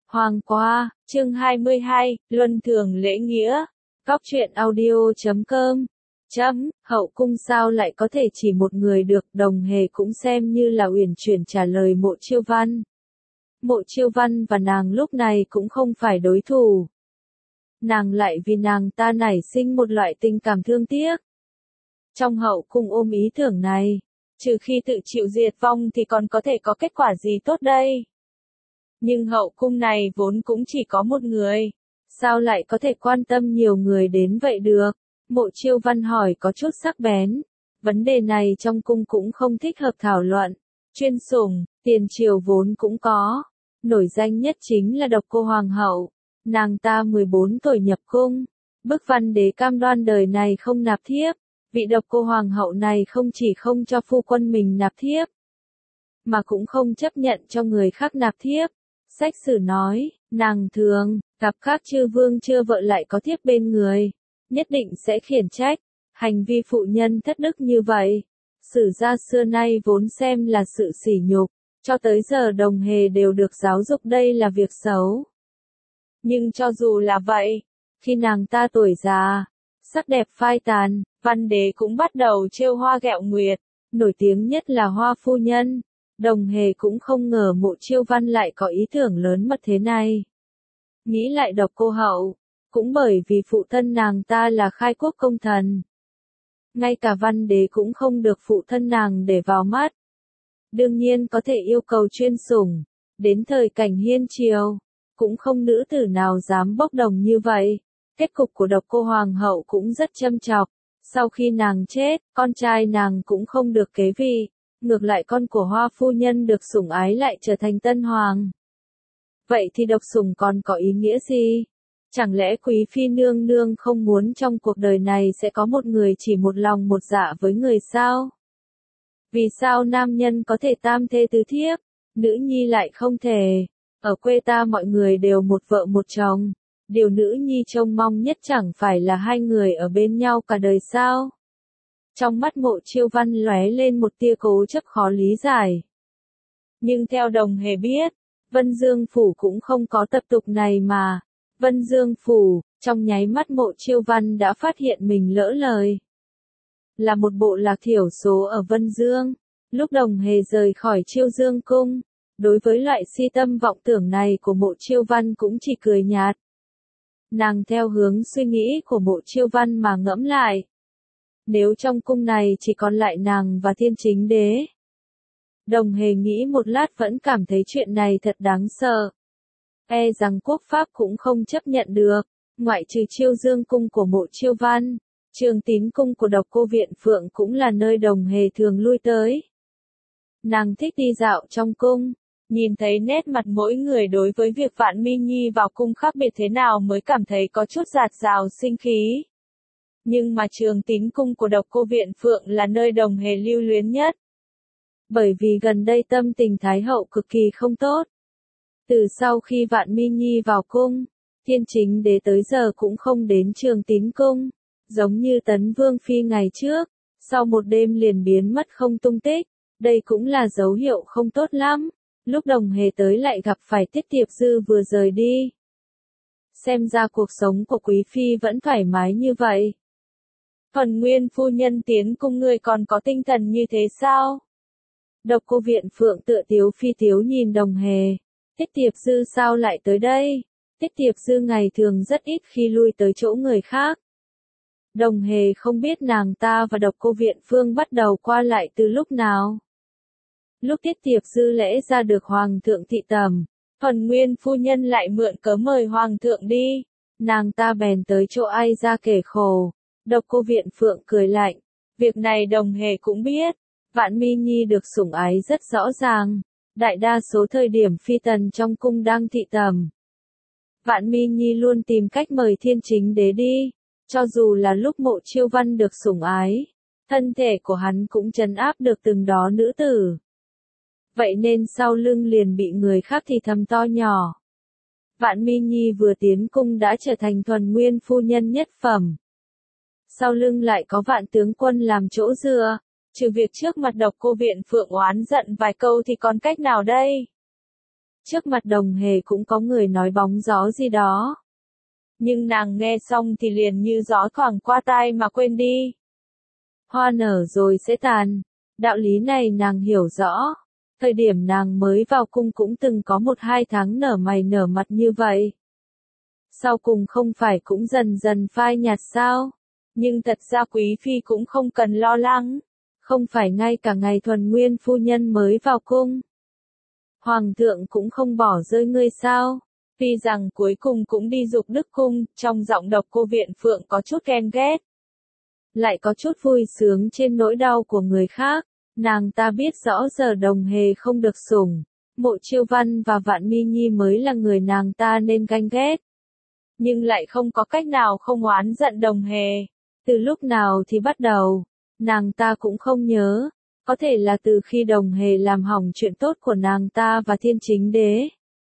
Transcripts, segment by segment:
Hoàng qua, chương 22, Luân thường lễ nghĩa. Góc truyện audio.com. Hậu cung sao lại có thể chỉ một người được, Đồng Hề cũng xem như là uyển chuyển trả lời Mộ Chiêu Văn. Mộ Chiêu Văn và nàng lúc này cũng không phải đối thủ. Nàng lại vì nàng ta nảy sinh một loại tình cảm thương tiếc. Trong hậu cung ôm ý tưởng này, trừ khi tự chịu diệt vong thì còn có thể có kết quả gì tốt đây? Nhưng hậu cung này vốn cũng chỉ có một người, sao lại có thể quan tâm nhiều người đến vậy được? Mộ Chiêu Văn hỏi có chút sắc bén. Vấn đề này trong cung cũng không thích hợp thảo luận. Chuyên sủng, tiền triều vốn cũng có. Nổi danh nhất chính là Độc Cô Hoàng hậu. Nàng ta 14 tuổi nhập cung. Bức văn đế cam đoan đời này không nạp thiếp. Vị Độc Cô Hoàng hậu này không chỉ không cho phu quân mình nạp thiếp, mà cũng không chấp nhận cho người khác nạp thiếp. Sách sử nói, nàng thường gặp các chư vương chưa vợ lại có thiếp bên người, nhất định sẽ khiển trách. Hành vi phụ nhân thất đức như vậy, sử gia xưa nay vốn xem là sự sỉ nhục, cho tới giờ Đồng Hề đều được giáo dục đây là việc xấu. Nhưng cho dù là vậy, khi nàng ta tuổi già, sắc đẹp phai tàn, văn đế cũng bắt đầu trêu hoa ghẹo nguyệt, nổi tiếng nhất là Hoa phu nhân. Đồng Hề cũng không ngờ Mộ Chiêu Văn lại có ý tưởng lớn mật thế này. Nghĩ lại Độc Cô hậu, cũng bởi vì phụ thân nàng ta là khai quốc công thần. Ngay cả văn đế cũng không được phụ thân nàng để vào mắt. Đương nhiên có thể yêu cầu chuyên sủng, đến thời cảnh hiên triều, cũng không nữ tử nào dám bốc đồng như vậy. Kết cục của Độc Cô Hoàng hậu cũng rất châm chọc. Sau khi nàng chết, con trai nàng cũng không được kế vị. Ngược lại con của Hoa phu nhân được sủng ái lại trở thành tân hoàng. Vậy thì độc sủng còn có ý nghĩa gì? Chẳng lẽ quý phi nương nương không muốn trong cuộc đời này sẽ có một người chỉ một lòng một dạ với người sao? Vì sao nam nhân có thể tam thê tứ thiếp, nữ nhi lại không thể? Ở quê ta mọi người đều một vợ một chồng. Điều nữ nhi trông mong nhất chẳng phải là hai người ở bên nhau cả đời sao? Trong mắt Mộ Chiêu Văn lóe lên một tia cố chấp khó lý giải. Nhưng theo Đồng Hề biết, Vân Dương Phủ cũng không có tập tục này mà. Vân Dương Phủ, trong nháy mắt Mộ Chiêu Văn đã phát hiện mình lỡ lời. Là một bộ lạc thiểu số ở Vân Dương. Lúc Đồng Hề rời khỏi Chiêu Dương Cung, đối với loại si tâm vọng tưởng này của Mộ Chiêu Văn cũng chỉ cười nhạt. Nàng theo hướng suy nghĩ của Mộ Chiêu Văn mà ngẫm lại. Nếu trong cung này chỉ còn lại nàng và Thiên Chính Đế. Đồng Hề nghĩ một lát vẫn cảm thấy chuyện này thật đáng sợ. E rằng quốc pháp cũng không chấp nhận được, ngoại trừ Chiêu Dương Cung của Mộ Chiêu Văn, Trường Tín Cung của Độc Cô Viện Phượng cũng là nơi Đồng Hề thường lui tới. Nàng thích đi dạo trong cung, nhìn thấy nét mặt mỗi người đối với việc Vạn Mi Nhi vào cung khác biệt thế nào mới cảm thấy có chút dạt dào sinh khí. Nhưng mà Trường Tín Cung của Độc Cô Viện Phượng là nơi Đồng Hề lưu luyến nhất. Bởi vì gần đây tâm tình Thái hậu cực kỳ không tốt. Từ sau khi Vạn Mi Nhi vào cung, Thiên Chính Đế tới giờ cũng không đến Trường Tín Cung, giống như Tấn Vương Phi ngày trước, sau một đêm liền biến mất không tung tích. Đây cũng là dấu hiệu không tốt lắm. Lúc Đồng Hề tới lại gặp phải Tiết Tiệp Dư vừa rời đi. Xem ra cuộc sống của Quý Phi vẫn thoải mái như vậy. Thuần Nguyên phu nhân tiến cung ngươi còn có tinh thần như thế sao? Độc Cô Viện Phượng tựa tiếu phi tiếu nhìn Đồng Hề. Tiết Tiệp Dư sao lại tới đây? Tiết Tiệp Dư ngày thường rất ít khi lui tới chỗ người khác. Đồng Hề không biết nàng ta và Độc Cô Viện Phương bắt đầu qua lại từ lúc nào. Lúc Tiết Tiệp Dư lễ ra được Hoàng thượng thị tẩm, Thuần Nguyên phu nhân lại mượn cớ mời Hoàng thượng đi. Nàng ta bèn tới chỗ ai ra kể khổ. Độc Cô Viện Phượng cười lạnh. Việc này Đồng Hề cũng biết. Vạn Mi Nhi được sủng ái rất rõ ràng. Đại đa số thời điểm phi tần trong cung đang thị tẩm, Vạn Mi Nhi luôn tìm cách mời Thiên Chính Đế đi. Cho dù là lúc Mộ Chiêu Văn được sủng ái, thân thể của hắn cũng trấn áp được từng đó nữ tử. Vậy nên sau lưng liền bị người khác thì thầm to nhỏ. Vạn Mi Nhi vừa tiến cung đã trở thành Thuần Nguyên phu nhân nhất phẩm. Sau lưng lại có Vạn tướng quân làm chỗ dựa. Trừ việc trước mặt Độc Cô Viện Phượng oán giận vài câu thì còn cách nào đây? Trước mặt Đồng Hề cũng có người nói bóng gió gì đó. Nhưng nàng nghe xong thì liền như gió thoảng qua tai mà quên đi. Hoa nở rồi sẽ tàn. Đạo lý này nàng hiểu rõ. Thời điểm nàng mới vào cung cũng từng có 1-2 tháng nở mày nở mặt như vậy. Sau cùng không phải cũng dần dần phai nhạt sao? Nhưng thật ra quý phi cũng không cần lo lắng. Không phải ngay cả ngày Thuần Nguyên phu nhân mới vào cung. Hoàng thượng cũng không bỏ rơi ngươi sao? Tuy rằng cuối cùng cũng đi Dục Đức cung, trong giọng Độc Cô Viện Phượng có chút ghen ghét. Lại có chút vui sướng trên nỗi đau của người khác. Nàng ta biết rõ giờ Đồng Hề không được sủng. Mộ Chiêu Văn và Vạn Mi Nhi mới là người nàng ta nên ganh ghét. Nhưng lại không có cách nào không oán giận Đồng Hề. Từ lúc nào thì bắt đầu, nàng ta cũng không nhớ. Có thể là từ khi Đồng Hề làm hỏng chuyện tốt của nàng ta và Thiên Chính Đế.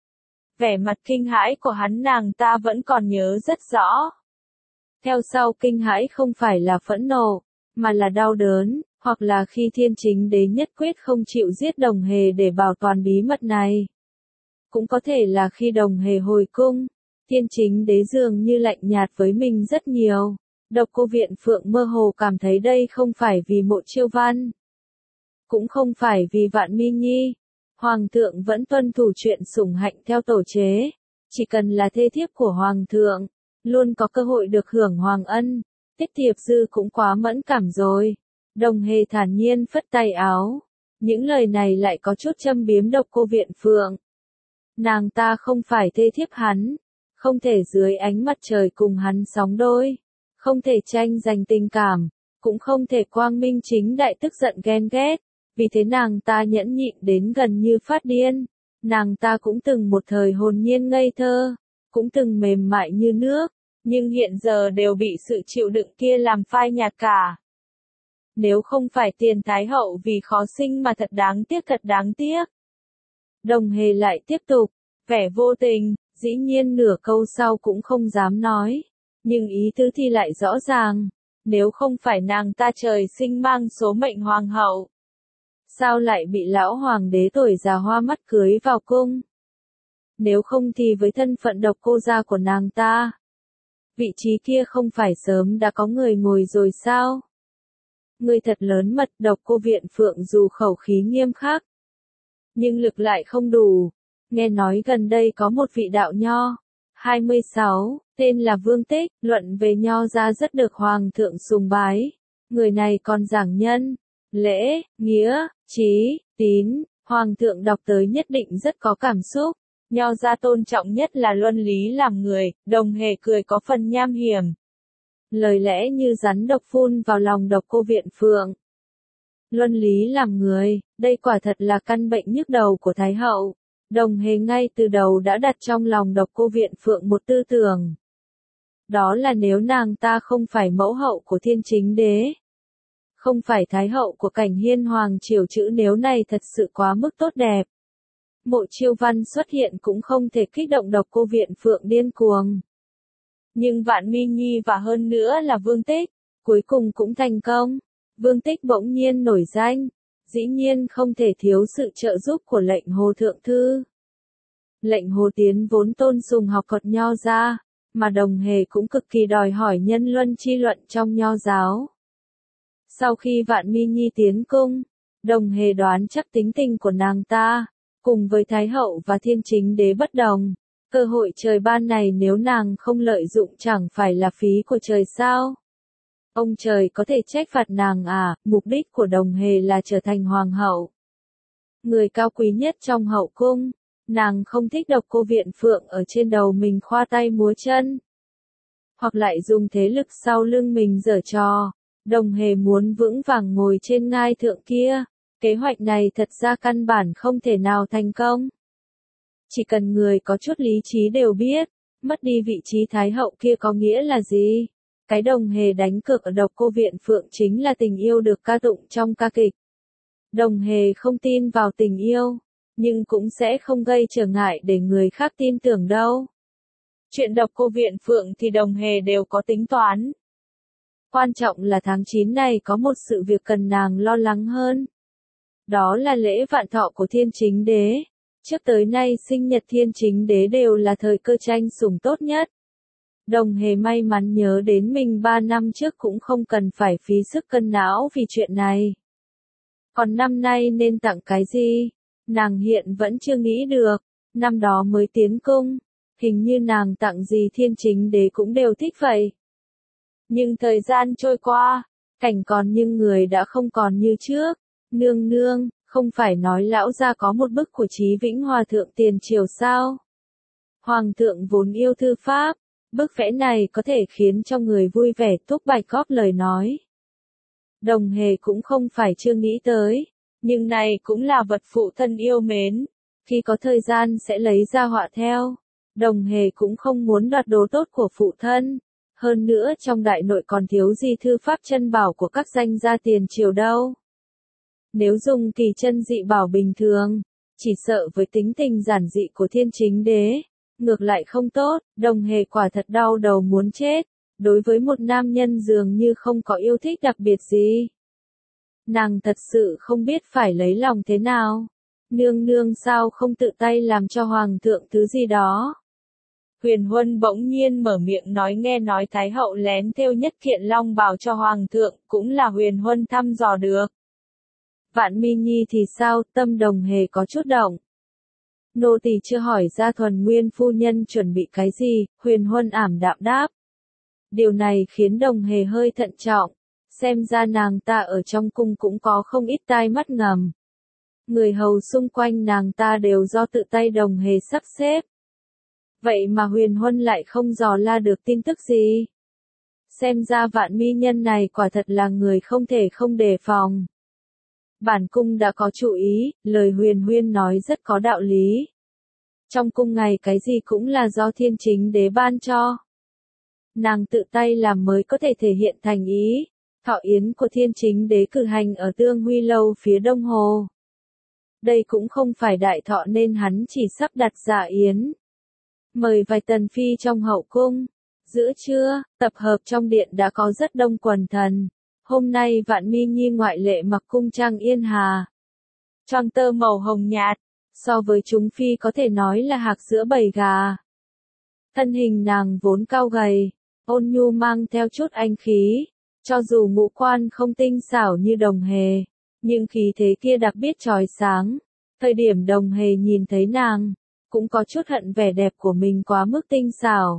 Vẻ mặt kinh hãi của hắn nàng ta vẫn còn nhớ rất rõ. Theo sau kinh hãi không phải là phẫn nộ, mà là đau đớn, hoặc là khi Thiên Chính Đế nhất quyết không chịu giết Đồng Hề để bảo toàn bí mật này. Cũng có thể là khi Đồng Hề hồi cung, Thiên Chính Đế dường như lạnh nhạt với mình rất nhiều. Độc Cô Viện Phượng mơ hồ cảm thấy đây không phải vì Mộ Chiêu Văn. Cũng không phải vì Vạn Mi Nhi. Hoàng thượng vẫn tuân thủ chuyện sủng hạnh theo tổ chế. Chỉ cần là thê thiếp của Hoàng thượng, luôn có cơ hội được hưởng Hoàng ân. Tiết Thiệp Dư cũng quá mẫn cảm rồi. Đồng Hề thản nhiên phất tay áo. Những lời này lại có chút châm biếm Độc Cô Viện Phượng. Nàng ta không phải thê thiếp hắn. Không thể dưới ánh mặt trời cùng hắn sóng đôi. Không thể tranh giành tình cảm. Cũng không thể quang minh chính đại tức giận ghen ghét. Vì thế nàng ta nhẫn nhịn đến gần như phát điên. Nàng ta cũng từng một thời hồn nhiên ngây thơ. Cũng từng mềm mại như nước. Nhưng hiện giờ đều bị sự chịu đựng kia làm phai nhạt cả. Nếu không phải Tiền Thái Hậu vì khó sinh mà thật đáng tiếc. Đồng Hề lại tiếp tục. Vẻ vô tình, dĩ nhiên nửa câu sau cũng không dám nói. Nhưng ý tứ thì lại rõ ràng. Nếu không phải nàng ta trời sinh mang số mệnh hoàng hậu. Sao lại bị lão hoàng đế tuổi già hoa mắt cưới vào cung? Nếu không thì với thân phận độc cô gia của nàng ta. Vị trí kia không phải sớm đã có người ngồi rồi sao? Người thật lớn mật. Độc Cô Viện Phượng dù khẩu khí nghiêm khắc. Nhưng lực lại không đủ. Nghe nói gần đây có một vị đạo nho. 26, tên là Vương Tích, luận về nho gia rất được Hoàng thượng sùng bái. Người này còn giảng nhân, lễ, nghĩa, trí, tín, Hoàng thượng đọc tới nhất định rất có cảm xúc. Nho gia tôn trọng nhất là luân lý làm người. Đồng Hề cười có phần nham hiểm. Lời lẽ như rắn độc phun vào lòng Độc Cô Viện Phượng. Luân lý làm người, đây quả thật là căn bệnh nhức đầu của Thái Hậu. Đồng Hề ngay từ đầu đã đặt trong lòng Độc Cô Viện Phượng một tư tưởng. Đó là nếu nàng ta không phải mẫu hậu của Thiên Chính Đế. Không phải Thái Hậu của Cảnh Hiên Hoàng triều, chữ nếu này thật sự quá mức tốt đẹp. Mộ Chiêu Văn xuất hiện cũng không thể kích động Độc Cô Viện Phượng điên cuồng. Nhưng Vạn Mi Nhi và hơn nữa là Vương Tích, cuối cùng cũng thành công. Vương Tích bỗng nhiên nổi danh. Dĩ nhiên không thể thiếu sự trợ giúp của lệnh Hồ Thượng Thư. Lệnh Hồ Tiến vốn tôn sùng học thuật nho gia, mà Đồng Hề cũng cực kỳ đòi hỏi nhân luân chi luận trong nho giáo. Sau khi Vạn Mi Nhi tiến cung, Đồng Hề đoán chắc tính tình của nàng ta, cùng với Thái Hậu và Thiên Chính Đế bất đồng. Cơ hội trời ban này nếu nàng không lợi dụng chẳng phải là phí của trời sao? Ông trời có thể trách phạt nàng à? Mục đích của Đồng Hề là trở thành hoàng hậu. Người cao quý nhất trong hậu cung. Nàng không thích Độc Cô Viện Phượng ở trên đầu mình khoa tay múa chân. Hoặc lại dùng thế lực sau lưng mình giở trò. Đồng Hề muốn vững vàng ngồi trên ngai thượng kia. Kế hoạch này thật ra căn bản không thể nào thành công. Chỉ cần người có chút lý trí đều biết, mất đi vị trí Thái Hậu kia có nghĩa là gì? Cái Đồng Hề đánh cược ở Độc Cô Viện Phượng chính là tình yêu được ca tụng trong ca kịch. Đồng Hề không tin vào tình yêu, nhưng cũng sẽ không gây trở ngại để người khác tin tưởng đâu. Chuyện Độc Cô Viện Phượng thì Đồng Hề đều có tính toán. Quan trọng là tháng 9 này có một sự việc cần nàng lo lắng hơn. Đó là lễ vạn thọ của Thiên Chính Đế. Trước tới nay sinh nhật thiên chính đế đều là thời cơ tranh sủng tốt nhất. Đồng Hề may mắn nhớ đến mình 3 năm trước cũng không cần phải phí sức cân não vì chuyện này. Còn năm nay nên tặng cái gì? Nàng hiện vẫn chưa nghĩ được, năm đó mới tiến cung, hình như nàng tặng gì thiên chính đế cũng đều thích vậy. Nhưng thời gian trôi qua, cảnh còn nhưng người đã không còn như trước. Nương nương, không phải nói lão gia có một bức của Chí Vĩnh Hòa thượng tiền triều sao? Hoàng thượng vốn yêu thư pháp, bức vẽ này có thể khiến cho người vui vẻ. Túc Bạch góp lời nói. Đồng Hề cũng không phải chưa nghĩ tới, nhưng này cũng là vật phụ thân yêu mến, khi có thời gian sẽ lấy ra họa theo. Đồng Hề cũng không muốn đoạt đồ tốt của phụ thân, hơn nữa trong đại nội còn thiếu gì thư pháp chân bảo của các danh gia tiền triều đâu. Nếu dùng kỳ chân dị bảo bình thường, chỉ sợ với tính tình giản dị của thiên chính đế, ngược lại không tốt. Đồng Hề quả thật đau đầu muốn chết, đối với một nam nhân dường như không có yêu thích đặc biệt gì. Nàng thật sự không biết phải lấy lòng thế nào. Nương nương sao không tự tay làm cho hoàng thượng thứ gì đó? Huyền Huân bỗng nhiên mở miệng nói, nghe nói Thái hậu lén thêu nhất kiện long bào cho hoàng thượng, cũng là Huyền Huân thăm dò được. Vạn Mi Nhi thì sao? Tâm Đồng Hề có chút động. Nô tỳ chưa hỏi ra Thuần Nguyên phu nhân chuẩn bị cái gì, Huyền Huân ảm đạm đáp. Điều này khiến Đồng Hề hơi thận trọng, xem ra nàng ta ở trong cung cũng có không ít tai mắt ngầm. Người hầu xung quanh nàng ta đều do tự tay Đồng Hề sắp xếp. Vậy mà Huyền Huân lại không dò la được tin tức gì. Xem ra Vạn Mi nhân này quả thật là người không thể không đề phòng. Bản cung đã có chú ý, lời Huyền Huyên nói rất có đạo lý. Trong cung ngày cái gì cũng là do thiên chính đế ban cho. Nàng tự tay làm mới có thể thể hiện thành ý. Thọ yến của thiên chính đế cử hành ở Tương Huy Lâu phía Đông Hồ. Đây cũng không phải đại thọ nên hắn chỉ sắp đặt dạ yến. Mời vài tần phi trong hậu cung. Giữa trưa, tập hợp trong điện đã có rất đông quần thần. Hôm nay Vạn Mi Nhi ngoại lệ mặc cung trang yên hà. Choàng tơ màu hồng nhạt, so với chúng phi có thể nói là hạc giữa bầy gà. Thân hình nàng vốn cao gầy, ôn nhu mang theo chút anh khí. Cho dù ngũ quan không tinh xảo như Đồng Hề, nhưng khí thế kia đặc biệt chói sáng. Thời điểm Đồng Hề nhìn thấy nàng, cũng có chút hận vẻ đẹp của mình quá mức tinh xảo.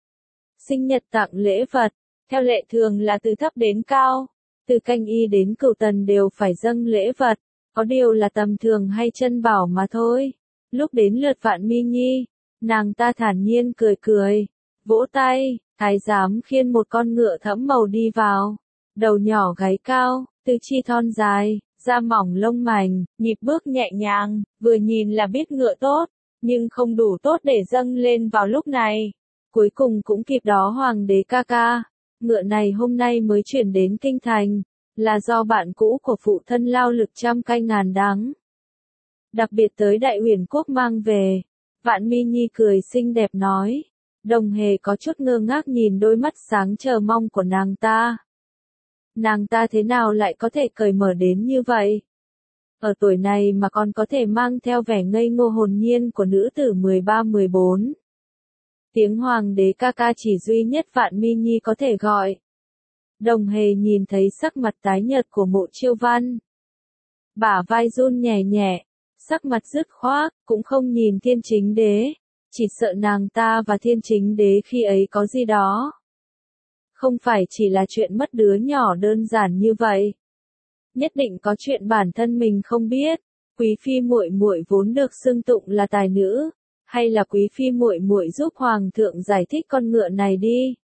Sinh nhật tặng lễ vật, theo lệ thường là từ thấp đến cao, từ Canh Y đến Cửu Tần đều phải dâng lễ vật, có điều là tầm thường hay chân bảo mà thôi. Lúc đến lượt Vạn Mi Nhi, nàng ta thản nhiên cười cười, vỗ tay, thái giám khiêng một con ngựa thẫm màu đi vào, đầu nhỏ gáy cao, tứ chi thon dài, da mỏng lông mảnh, nhịp bước nhẹ nhàng, vừa nhìn là biết ngựa tốt, nhưng không đủ tốt để dâng lên vào lúc này. Cuối cùng cũng kịp đó hoàng đế ca ca. Ngựa này hôm nay mới chuyển đến kinh thành, là do bạn cũ của phụ thân lao lực trăm cay ngàn đắng. Đặc biệt tới Đại Uyển Quốc mang về. Vạn Mi Nhi cười xinh đẹp nói. Đồng Hề có chút ngơ ngác nhìn đôi mắt sáng chờ mong của nàng ta. Nàng ta thế nào lại có thể cởi mở đến như vậy? Ở tuổi này mà còn có thể mang theo vẻ ngây ngô hồn nhiên của nữ tử 13-14. Tiếng hoàng đế ca ca chỉ duy nhất Vạn Mi Nhi có thể gọi. Đồng Hề nhìn thấy sắc mặt tái nhợt của Mộ Chiêu Văn. Bả vai run nhẹ nhẹ, sắc mặt dứt khoát, cũng không nhìn thiên chính đế. Chỉ sợ nàng ta và thiên chính đế khi ấy có gì đó. Không phải chỉ là chuyện mất đứa nhỏ đơn giản như vậy. Nhất định có chuyện bản thân mình không biết. Quý phi muội muội vốn được xưng tụng là tài nữ, hay là quý phi muội muội giúp hoàng thượng giải thích con ngựa này đi.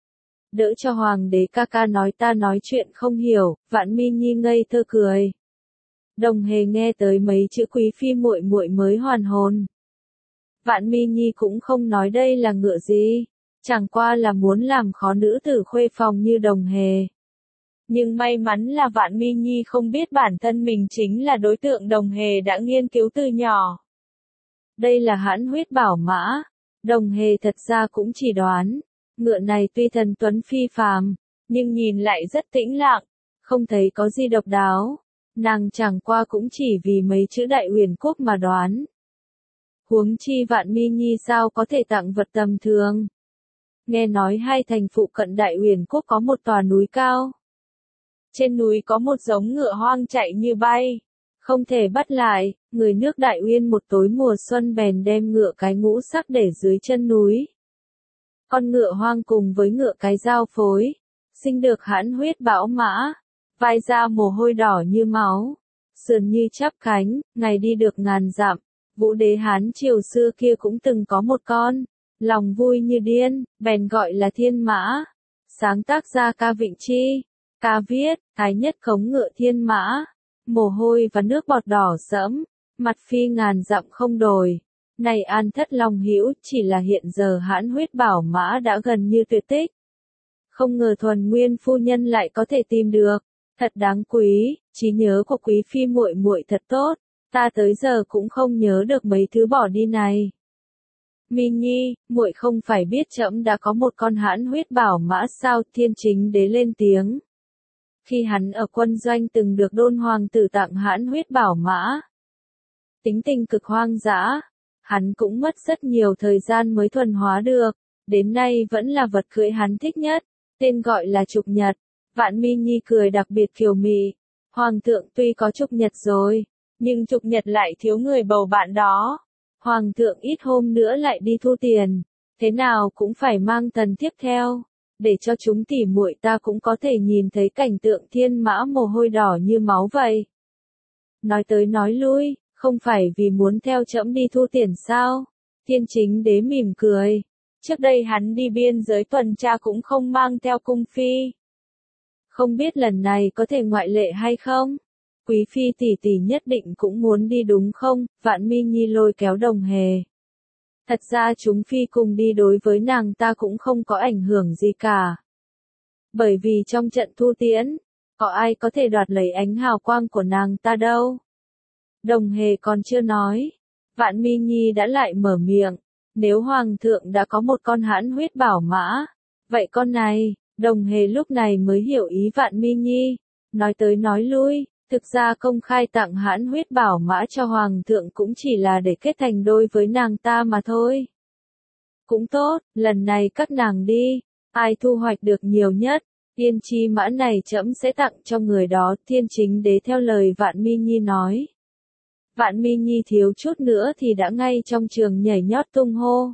Đỡ cho hoàng đế ca ca nói ta nói chuyện không hiểu. Vạn Mi Nhi ngây thơ cười. Đồng Hề nghe tới mấy chữ quý phi muội muội mới hoàn hồn. Vạn Mi Nhi cũng không nói đây là ngựa gì, chẳng qua là muốn làm khó nữ tử khuê phòng như Đồng Hề. Nhưng may mắn là Vạn Mi Nhi không biết bản thân mình chính là đối tượng Đồng Hề đã nghiên cứu từ nhỏ. Đây là hãn huyết bảo mã. Đồng Hề thật ra cũng chỉ đoán, ngựa này tuy thần tuấn phi phàm, nhưng nhìn lại rất tĩnh lặng, không thấy có gì độc đáo. Nàng chẳng qua cũng chỉ vì mấy chữ Đại Uyển Quốc mà đoán. Huống chi Vạn Mi Nhi sao có thể tặng vật tầm thường. Nghe nói hai thành phụ cận Đại Uyển Quốc có một tòa núi cao. Trên núi có một giống ngựa hoang chạy như bay. Không thể bắt lại, người nước Đại Uyên một tối mùa xuân bèn đem ngựa cái ngũ sắc để dưới chân núi. Con ngựa hoang cùng với ngựa cái giao phối, sinh được hãn huyết bảo mã, vai ra mồ hôi đỏ như máu, sườn như chắp cánh, ngày đi được ngàn dặm. Vũ đế Hán triều xưa kia cũng từng có một con, lòng vui như điên, bèn gọi là thiên mã. Sáng tác ra ca Vịnh Chi, ca viết, thái nhất khống ngựa thiên mã, mồ hôi và nước bọt đỏ sẫm, mặt phi ngàn dặm không đổi. Này an thất long hữu, chỉ là hiện giờ hãn huyết bảo mã đã gần như tuyệt tích. Không ngờ Thuần Nguyên phu nhân lại có thể tìm được, thật đáng quý, trí nhớ của quý phi muội muội thật tốt, ta tới giờ cũng không nhớ được mấy thứ bỏ đi này. Mi Nhi, muội không phải biết trẫm đã có một con hãn huyết bảo mã sao? Thiên Chính Đế lên tiếng. Khi hắn ở quân doanh từng được Đôn hoàng tử tặng hãn huyết bảo mã. Tính tình cực hoang dã, hắn cũng mất rất nhiều thời gian mới thuần hóa được, đến nay vẫn là vật cưỡi hắn thích nhất, tên gọi là Trục Nhật. Vạn Mi Nhi cười đặc biệt kiều mị, Hoàng thượng tuy có Trục Nhật rồi, nhưng Trục Nhật lại thiếu người bầu bạn đó. Hoàng thượng ít hôm nữa lại đi thu tiền, thế nào cũng phải mang tần tiếp theo, để cho chúng tỉ muội ta cũng có thể nhìn thấy cảnh tượng thiên mã mồ hôi đỏ như máu vậy. Nói tới nói lui, không phải vì muốn theo trẫm đi thu tiền sao? Thiên Chính Đế mỉm cười. Trước đây hắn đi biên giới tuần tra cũng không mang theo cung phi. Không biết lần này có thể ngoại lệ hay không? Quý phi tỷ tỷ nhất định cũng muốn đi đúng không? Vạn Mi Nhi lôi kéo Đồng Hề. Thật ra chúng phi cùng đi đối với nàng ta cũng không có ảnh hưởng gì cả. Bởi vì trong trận thu tiễn, có ai có thể đoạt lấy ánh hào quang của nàng ta đâu. Đồng Hề còn chưa nói, Vạn Mi Nhi đã lại mở miệng. Nếu Hoàng thượng đã có một con hãn huyết bảo mã, vậy con này, Đồng Hề lúc này mới hiểu ý Vạn Mi Nhi. Nói tới nói lui, thực ra công khai tặng hãn huyết bảo mã cho Hoàng thượng cũng chỉ là để kết thành đôi với nàng ta mà thôi. Cũng tốt, lần này các nàng đi, ai thu hoạch được nhiều nhất, Yên Chi mã này trẫm sẽ tặng cho người đó. Thiên Chính Đế theo lời Vạn Mi Nhi nói. Vạn Mi Nhi thiếu chút nữa thì đã ngay trong trường nhảy nhót tung hô.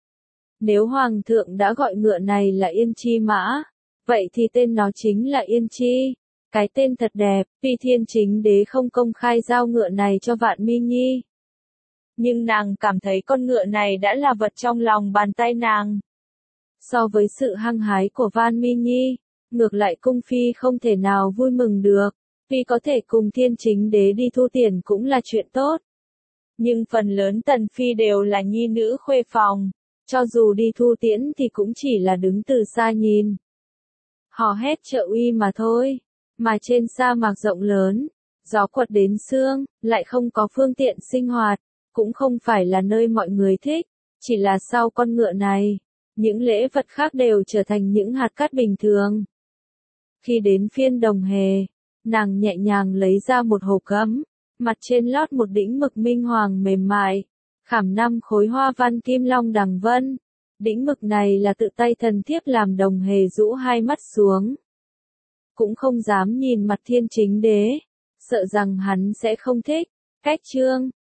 Nếu Hoàng thượng đã gọi ngựa này là Yên Chi mã, vậy thì tên nó chính là Yên Chi. Cái tên thật đẹp, vì Thiên Chính Đế không công khai giao ngựa này cho Vạn Mi Nhi. Nhưng nàng cảm thấy con ngựa này đã là vật trong lòng bàn tay nàng. So với sự hăng hái của Vạn Mi Nhi, ngược lại cung phi không thể nào vui mừng được. Vì có thể cùng Thiên Chính Đế đi thu tiền cũng là chuyện tốt. Nhưng phần lớn tần phi đều là nhi nữ khuê phòng, cho dù đi thu tiễn thì cũng chỉ là đứng từ xa nhìn. Hò hét trợ uy mà thôi, mà trên sa mạc rộng lớn, gió quật đến xương, lại không có phương tiện sinh hoạt, cũng không phải là nơi mọi người thích, chỉ là sau con ngựa này, những lễ vật khác đều trở thành những hạt cát bình thường. Khi đến phiên Đồng Hề, nàng nhẹ nhàng lấy ra một hộp gấm, mặt trên lót một đĩnh mực minh hoàng mềm mại, khảm 5 khối hoa văn kim long đằng vân. Đĩnh mực này là tự tay thần thiếp làm. Đồng Hề rũ hai mắt xuống, cũng không dám nhìn mặt Thiên Chính Đế, sợ rằng hắn sẽ không thích. Cách chương